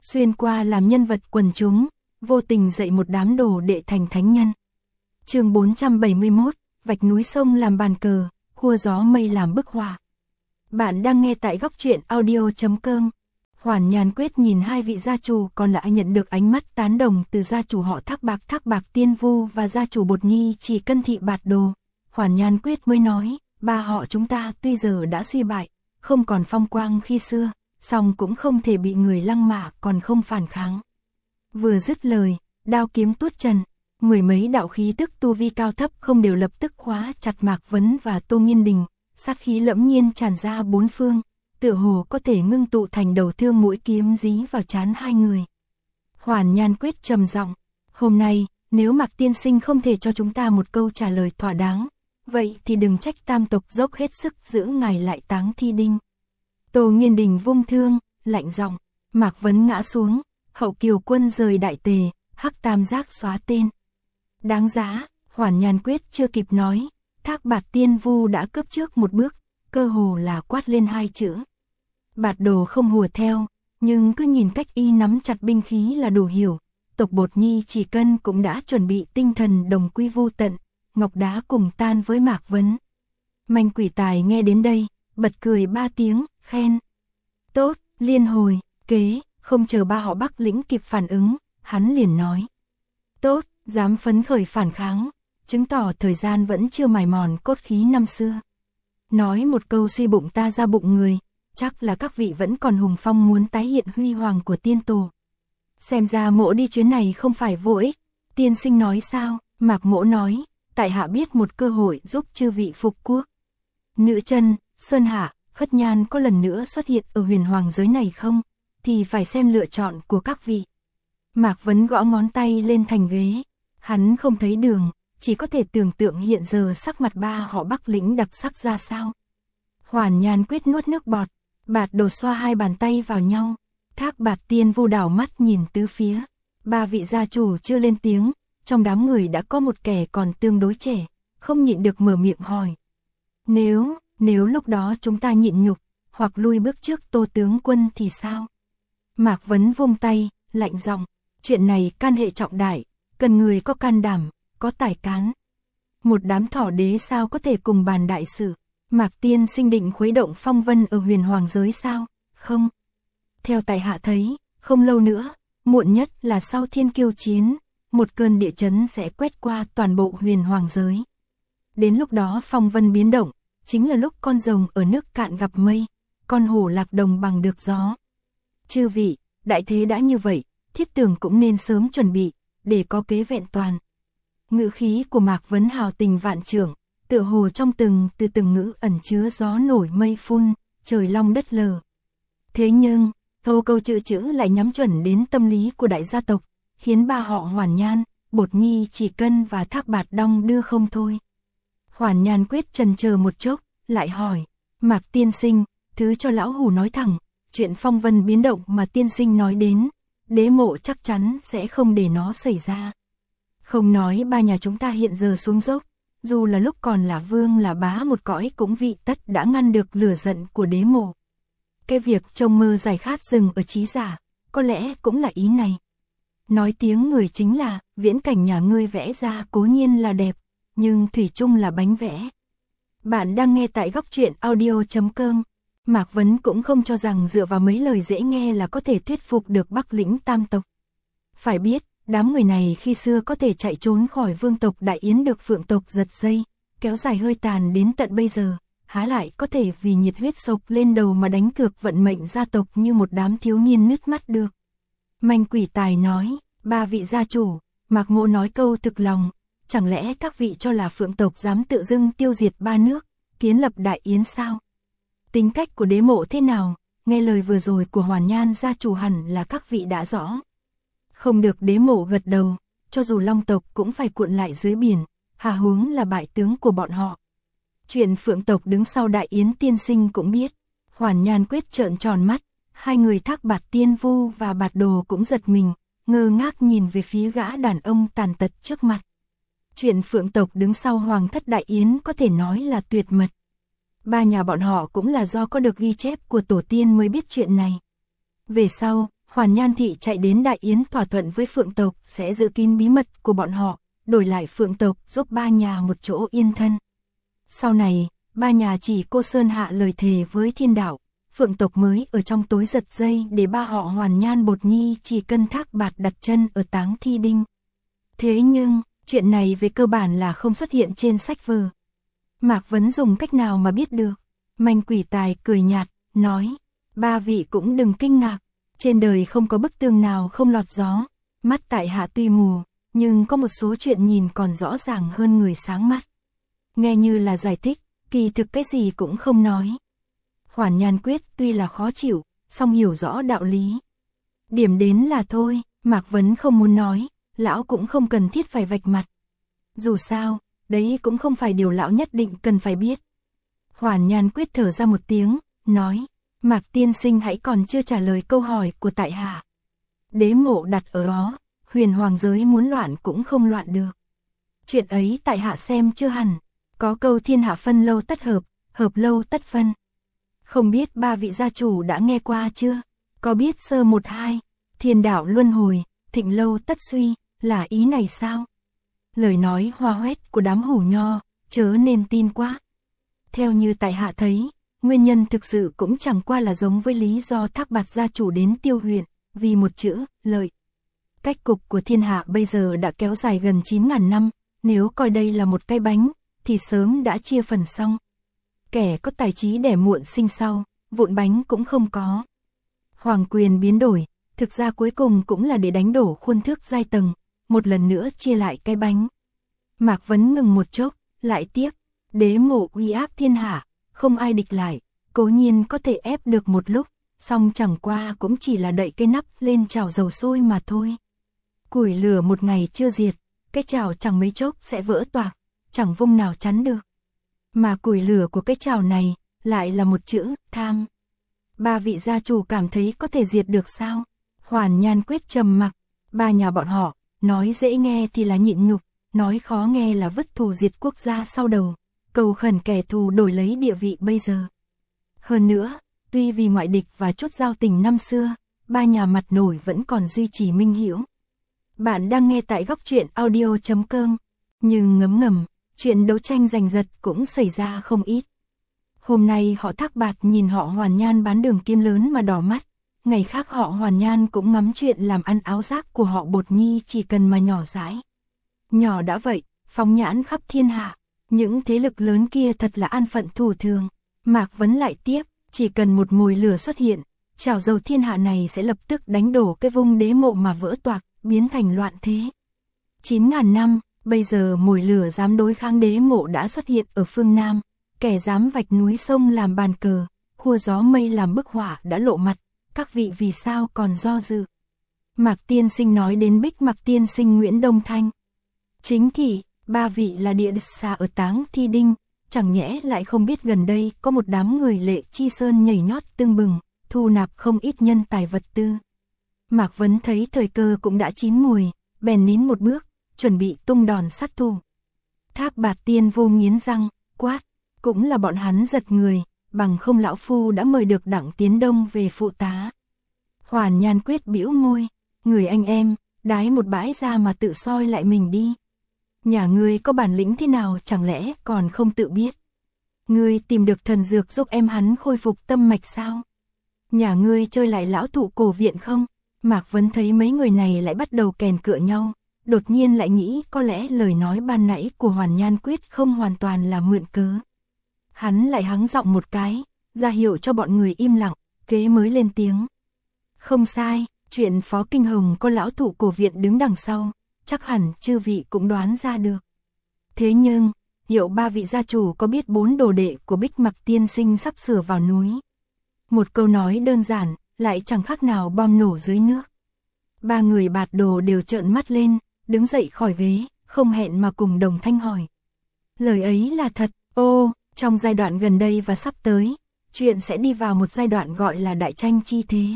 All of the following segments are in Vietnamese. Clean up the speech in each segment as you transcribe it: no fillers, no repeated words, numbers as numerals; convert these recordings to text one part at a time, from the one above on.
xuyên qua làm nhân vật quần chúng, vô tình dạy một đám đồ đệ thành thánh nhân. Chương 471, vạch núi sông làm bàn cờ, khua gió mây làm bức họa. Bạn đang nghe tại góc truyện audio.com. Hoàn Nhan Quyết nhìn hai vị gia chủ còn lại nhận được ánh mắt tán đồng từ gia chủ họ Thác Bạc Tiên Vu và gia chủ Bột Nhi Chỉ Cân Thị Bạt Đồ. Hoàn Nhan Quyết mới nói, ba họ chúng ta tuy giờ đã suy bại, không còn phong quang khi xưa, song cũng không thể bị người lăng mạ còn không phản kháng. Vừa dứt lời, đao kiếm tuốt trần, mười mấy đạo khí tức tu vi cao thấp không đều lập tức khóa chặt Mạc Vấn và Tô Nghiên Đình, sát khí lẫm nhiên tràn ra bốn phương, tựa hồ có thể ngưng tụ thành đầu thương mũi kiếm dí vào trán hai người. Hoàn Nhan Quyết trầm giọng, hôm nay, nếu Mạc tiên sinh không thể cho chúng ta một câu trả lời thỏa đáng, vậy thì đừng trách tam tộc dốc hết sức giữ ngài lại táng thi đinh. Tô Nghiên Đình vung thương, lạnh giọng, Mạc Vấn ngã xuống, Hậu Kiều quân rời đại tề, Hắc Tam Giác xóa tên. Đáng giá, Hoàn Nhan Quyết chưa kịp nói, Thác Bạt Tiên Vu đã cướp trước một bước, cơ hồ là quát lên hai chữ. Bạt Đồ không hùa theo, nhưng cứ nhìn cách y nắm chặt binh khí là đủ hiểu, tộc Bột Nhi Chỉ Cân cũng đã chuẩn bị tinh thần đồng quy vu tận, ngọc đá cùng tan với Mạc Vấn. Manh Quỷ Tài nghe đến đây, bật cười ba tiếng, khen. Tốt, liên hồi, kế, không chờ ba họ Bắc lĩnh kịp phản ứng, hắn liền nói. Tốt, dám phấn khởi phản kháng, chứng tỏ thời gian vẫn chưa mài mòn cốt khí năm xưa. Nói một câu suy bụng ta ra bụng người, chắc là các vị vẫn còn hùng phong muốn tái hiện huy hoàng của tiên tổ. Xem ra mỗ đi chuyến này không phải vô ích, tiên sinh nói sao, Mạc Mỗ nói, tại hạ biết một cơ hội giúp chư vị phục quốc. Nữ chân, Sơn Hạ, Phất Nhan có lần nữa xuất hiện ở huyền hoàng giới này không, thì phải xem lựa chọn của các vị. Mạc Vấn gõ ngón tay lên thành ghế, hắn không thấy đường, chỉ có thể tưởng tượng hiện giờ sắc mặt ba họ Bắc lĩnh đặc sắc ra sao. Hoàn Nhan Quyết nuốt nước bọt, Bạt Đồ xoa hai bàn tay vào nhau, Thác Bạt Tiên Vu đảo mắt nhìn tứ phía, ba vị gia chủ chưa lên tiếng, trong đám người đã có một kẻ còn tương đối trẻ, không nhịn được mở miệng hỏi. Nếu lúc đó chúng ta nhịn nhục, hoặc lui bước trước Tô tướng quân thì sao? Mạc Vấn vung tay, lạnh giọng, chuyện này can hệ trọng đại, cần người có can đảm, có tài cán. Một đám thỏ đế sao có thể cùng bàn đại sự? Mạc tiên sinh định khuấy động phong vân ở huyền hoàng giới sao? Không. Theo tại hạ thấy, không lâu nữa, muộn nhất là sau thiên kiêu chiến, một cơn địa chấn sẽ quét qua toàn bộ huyền hoàng giới. Đến lúc đó phong vân biến động, chính là lúc con rồng ở nước cạn gặp mây, con hổ lạc đồng bằng được gió. Chư vị, đại thế đã như vậy, Thiết Tường cũng nên sớm chuẩn bị, để có kế vẹn toàn. Ngữ khí của Mạc Vấn hào tình vạn trượng, tựa hồ trong từng ngữ ẩn chứa gió nổi mây phun, trời long đất lở. Thế nhưng, câu chữ lại nhắm chuẩn đến tâm lý của đại gia tộc, khiến ba họ Hoàn Nhan, Bột Nhi Chỉ Cân và Thác Bạt đong đưa không thôi. Hoàn Nhan Quyết chần chờ một chốc, lại hỏi, Mạc tiên sinh, thứ cho lão hủ nói thẳng, chuyện phong vân biến động mà tiên sinh nói đến, đế mộ chắc chắn sẽ không để nó xảy ra. Không nói ba nhà chúng ta hiện giờ xuống dốc, dù là lúc còn là vương là bá một cõi cũng vị tất đã ngăn được lửa giận của đế mộ. Cái việc trông mơ giải khát dừng ở trí giả, có lẽ cũng là ý này. Nói tiếng người chính là, viễn cảnh nhà ngươi vẽ ra cố nhiên là đẹp, nhưng thủy chung là bánh vẽ. Bạn đang nghe tại góc truyện audio.com. Mạc Vấn cũng không cho rằng dựa vào mấy lời dễ nghe là có thể thuyết phục được Bắc lĩnh tam tộc. Phải biết, đám người này khi xưa có thể chạy trốn khỏi vương tộc Đại Yến được Phượng tộc giật dây, kéo dài hơi tàn đến tận bây giờ, há lại có thể vì nhiệt huyết sộc lên đầu mà đánh cược vận mệnh gia tộc như một đám thiếu niên nứt mắt được. Manh Quỷ Tài nói, ba vị gia chủ, Mạc Mỗ nói câu thực lòng, chẳng lẽ các vị cho là Phượng tộc dám tự dưng tiêu diệt ba nước, kiến lập Đại Yến sao? Tính cách của đế mộ thế nào, nghe lời vừa rồi của Hoàn Nhan gia chủ hẳn là các vị đã rõ. Không được đế mộ gật đầu, cho dù Long tộc cũng phải cuộn lại dưới biển, hà huống là bại tướng của bọn họ. Chuyện Phượng tộc đứng sau Đại Yến tiên sinh cũng biết. Hoàn Nhan Quyết trợn tròn mắt, hai người Thác Bạt Tiên Vu và Bạt Đồ cũng giật mình, ngơ ngác nhìn về phía gã đàn ông tàn tật trước mặt. Chuyện Phượng tộc đứng sau Hoàng thất Đại Yến có thể nói là tuyệt mật. Ba nhà bọn họ cũng là do có được ghi chép của tổ tiên mới biết chuyện này. Về sau, Hoàn Nhan Thị chạy đến Đại Yến thỏa thuận với Phượng tộc sẽ giữ kín bí mật của bọn họ, đổi lại Phượng tộc giúp ba nhà một chỗ yên thân. Sau này, ba nhà chỉ cô Sơn hạ lời thề với thiên đạo, Phượng tộc mới ở trong tối giật dây để ba họ Hoàn Nhan Bột Nhi chỉ cân thác bạt đặt chân ở Táng Thi Đinh. Thế nhưng, chuyện này về cơ bản là không xuất hiện trên sách vở. Mạc Vấn dùng cách nào mà biết được? Manh Quỷ Tài cười nhạt, nói, ba vị cũng đừng kinh ngạc, trên đời không có bức tường nào không lọt gió, mắt tại hạ tuy mù, nhưng có một số chuyện nhìn còn rõ ràng hơn người sáng mắt. Nghe như là giải thích, kỳ thực cái gì cũng không nói. Hoàn Nhan Quyết tuy là khó chịu, song hiểu rõ đạo lý. Điểm đến là thôi, Mạc Vấn không muốn nói, lão cũng không cần thiết phải vạch mặt. Dù sao, đấy cũng không phải điều lão nhất định cần phải biết. Hoàn Nhan Quyết thở ra một tiếng, nói, Mạc tiên sinh hãy còn chưa trả lời câu hỏi của tại hạ. Đế mộ đặt ở đó, huyền hoàng giới muốn loạn cũng không loạn được. Chuyện ấy tại hạ xem chưa hẳn, có câu thiên hạ phân lâu tất hợp, hợp lâu tất phân. Không biết ba vị gia chủ đã nghe qua chưa? Có biết sơ một hai, thiên đạo luân hồi, thịnh lâu tất suy, là ý này sao? Lời nói hoa hoét của đám hủ nho, chớ nên tin quá. Theo như tại hạ thấy, nguyên nhân thực sự cũng chẳng qua là giống với lý do Thác Bạt gia chủ đến Tiêu huyện, vì một chữ, lợi. Cách cục của thiên hạ bây giờ đã kéo dài gần 9.000 năm, nếu coi đây là một cái bánh, thì sớm đã chia phần xong. Kẻ có tài trí đẻ muộn sinh sau, vụn bánh cũng không có. Hoàng quyền biến đổi, thực ra cuối cùng cũng là để đánh đổ khuôn thước giai tầng, một lần nữa chia lại cái bánh. Mạc Vấn ngừng một chốc, lại tiếp, đế mộ uy áp thiên hạ, không ai địch lại, cố nhiên có thể ép được một lúc, song chẳng qua cũng chỉ là đậy cái nắp lên chảo dầu sôi mà thôi. Củi lửa một ngày chưa diệt, cái chảo chẳng mấy chốc sẽ vỡ toạc, chẳng vung nào chắn được. Mà củi lửa của cái chảo này, lại là một chữ, tham. Ba vị gia chủ cảm thấy có thể diệt được sao? Hoàn Nhan Quyết trầm mặc, ba nhà bọn họ, nói dễ nghe thì là nhịn nhục, nói khó nghe là vứt thù diệt quốc gia sau đầu, cầu khẩn kẻ thù đổi lấy địa vị bây giờ. Hơn nữa, tuy vì ngoại địch và chút giao tình năm xưa, ba nhà mặt nổi vẫn còn duy trì minh hữu. Bạn đang nghe tại góc truyện audio.com, nhưng ngấm ngầm, chuyện đấu tranh giành giật cũng xảy ra không ít. Hôm nay họ Thác Bạt nhìn họ Hoàn Nhan bán đường kim lớn mà đỏ mắt, ngày khác họ Hoàn Nhan cũng ngắm chuyện làm ăn áo rác của họ Bột Nhi chỉ cần mà nhỏ dãi. Nhỏ đã vậy, phóng nhãn khắp thiên hạ, những thế lực lớn kia thật là an phận thủ thường. Mạc Vấn lại tiếp, chỉ cần một mồi lửa xuất hiện, chảo dầu thiên hạ này sẽ lập tức đánh đổ cái vung đế mộ mà vỡ toạc, biến thành loạn thế. 9.000 năm, bây giờ mồi lửa dám đối kháng đế mộ đã xuất hiện ở phương Nam, kẻ dám vạch núi sông làm bàn cờ, khua gió mây làm bức họa đã lộ mặt, các vị vì sao còn do dự? Mạc tiên sinh nói đến Bích Mạc tiên sinh Nguyễn Đông Thanh. Chính thị, ba vị là địa địch xa ở Táng Thi Đinh, chẳng nhẽ lại không biết gần đây có một đám người Lệ Chi Sơn nhảy nhót tưng bừng, thu nạp không ít nhân tài vật tư. Mạc Vấn thấy thời cơ cũng đã chín mùi, bèn nín một bước, chuẩn bị tung đòn sát thủ. Thác Bạt tiên vô nghiến răng, quát, cũng là bọn hắn giật người, bằng không lão phu đã mời được Đặng Tiến Đông về phụ tá. Hoàn Nhan Quyết bĩu môi, người anh em, đái một bãi ra mà tự soi lại mình đi. Nhà ngươi có bản lĩnh thế nào chẳng lẽ còn không tự biết. Ngươi tìm được thần dược giúp em hắn khôi phục tâm mạch sao? Nhà ngươi chơi lại lão thụ cổ viện không? Mạc Vấn thấy mấy người này lại bắt đầu kèn cựa nhau, đột nhiên lại nghĩ có lẽ lời nói ban nãy của Hoàn Nhan Quyết không hoàn toàn là mượn cớ. Hắn lại hắng giọng một cái, ra hiệu cho bọn người im lặng, kế mới lên tiếng. Không sai, chuyện Phó Kinh Hồng có lão thụ cổ viện đứng đằng sau, chắc hẳn chư vị cũng đoán ra được. Thế nhưng, liệu ba vị gia chủ có biết 4 đồ đệ của Bích Mạc tiên sinh sắp sửa vào núi? Một câu nói đơn giản, lại chẳng khác nào bom nổ dưới nước. Ba người Bạt Đồ đều trợn mắt lên, đứng dậy khỏi ghế, không hẹn mà cùng đồng thanh hỏi. Lời ấy là thật, trong giai đoạn gần đây và sắp tới, chuyện sẽ đi vào một giai đoạn gọi là đại tranh chi thế.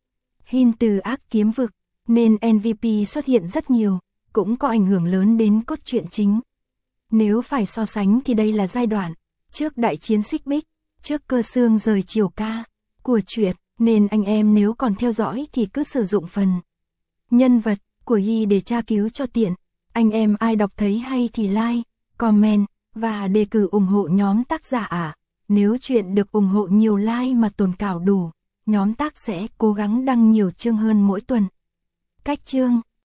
Hin từ ác kiếm vực, nên MVP xuất hiện rất nhiều, cũng có ảnh hưởng lớn đến cốt truyện chính. Nếu phải so sánh thì đây là giai đoạn trước đại chiến Xích Bích, trước Cơ Xương rời Triều Ca của truyện. Nên anh em nếu còn theo dõi thì cứ sử dụng phần nhân vật của Yi để tra cứu cho tiện. Anh em ai đọc thấy hay thì like, comment và đề cử ủng hộ nhóm tác giả ạ. Nếu chuyện được ủng hộ nhiều like mà tồn cảo đủ, nhóm tác sẽ cố gắng đăng nhiều chương hơn mỗi tuần. Cách chương